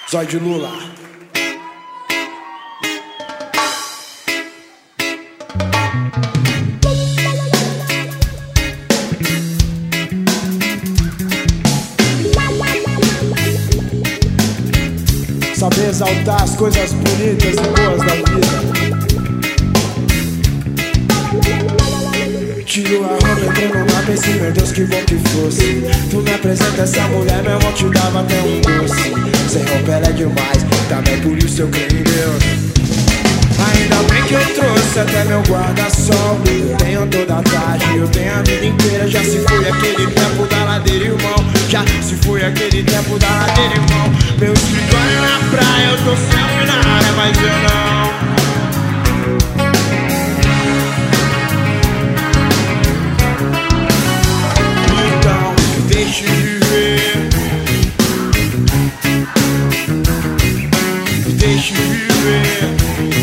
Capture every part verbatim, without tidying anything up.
Zóio de Lula. Saber exaltar as coisas bonitas e boas da vida. Tiro a roupa, entrou no mar, pensei, meu Deus, que bom que fosse. Tu me apresenta essa mulher, meu irmão te dava até um doce. Sem roupa ela é demais, também por isso eu creio em Deus. Ainda bem que eu trouxe até meu guarda-sol. Eu tenho toda a tarde, eu tenho a vida inteira. Já se foi aquele tempo da ladeira, irmão. Já se foi aquele tempo da ladeira, irmão. Meu escritório na praia, eu tô sempre na área, mas eu não. Então, deixe viver. Deixe viver.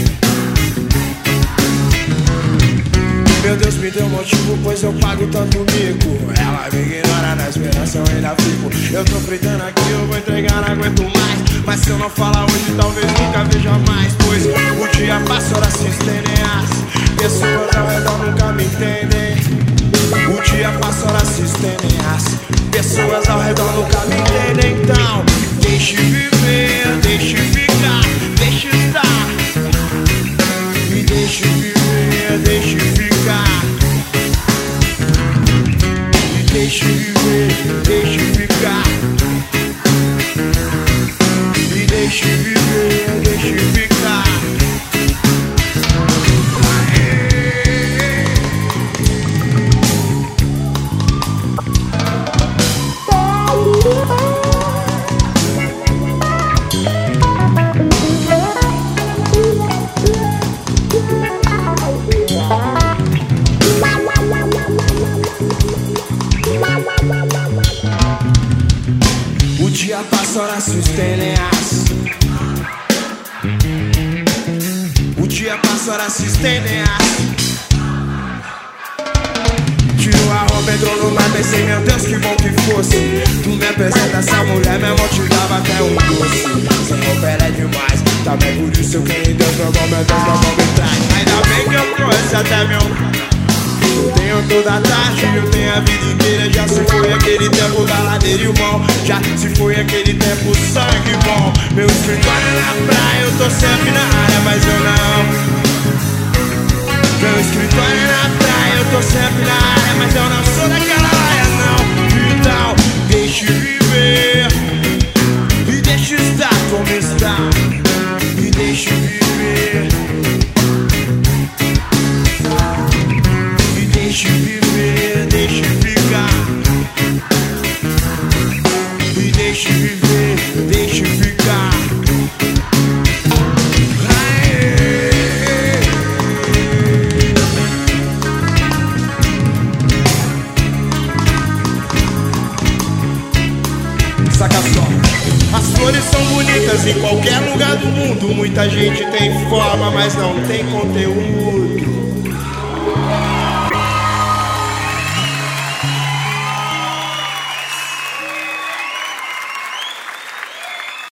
Meu Deus me deu motivo, pois eu pago tanto mico. Ela me ignora, na esperança eu ainda fico. Eu tô fritando aqui, eu vou entregar, não aguento mais. Mas se eu não falar hoje, talvez nunca veja mais. Pois o dia passa, horas se estendem. As pessoas ao redor nunca me entendem. O dia passa, horas se estendem. As pessoas ao redor nunca me entendem. Então, deixe viver, deixe ficar, deixe estar. Me deixe viver, deixe ficar. Me deixe viver, deixe ficar. Me deixe viver, deixe ficar. O dia passa, horas se estendem. As O dia passa, horas se estendem. Tirou a roupa, entrou no mar, pensei, meu Deus, que bom que fosse. Tu me apresenta essa mulher, meu irmão te dava até um doce. Sem roupa ela é demais, também por isso eu creio em Deus. Meu bom, meu Deus, meu bom me traz. Ainda bem que eu trouxe até meu. Eu tenho toda a tarde, eu tenho a vida inteira. Já se foi aquele tempo da ladeira, irmão. Já se foi aquele tempo sangue bom. Meu escritório na praia, eu tô sempre na área, mas eu não. Meu escritório na praia, eu tô sempre na área, mas eu não sou daquela área, não. Então, deixe viver e deixe estar como está. E deixe viver. Deixe viver, deixe ficar. E deixe viver, deixe ficar. Aê. Saca só. As flores são bonitas em qualquer lugar do mundo. Muita gente tem forma, mas não tem conteúdo.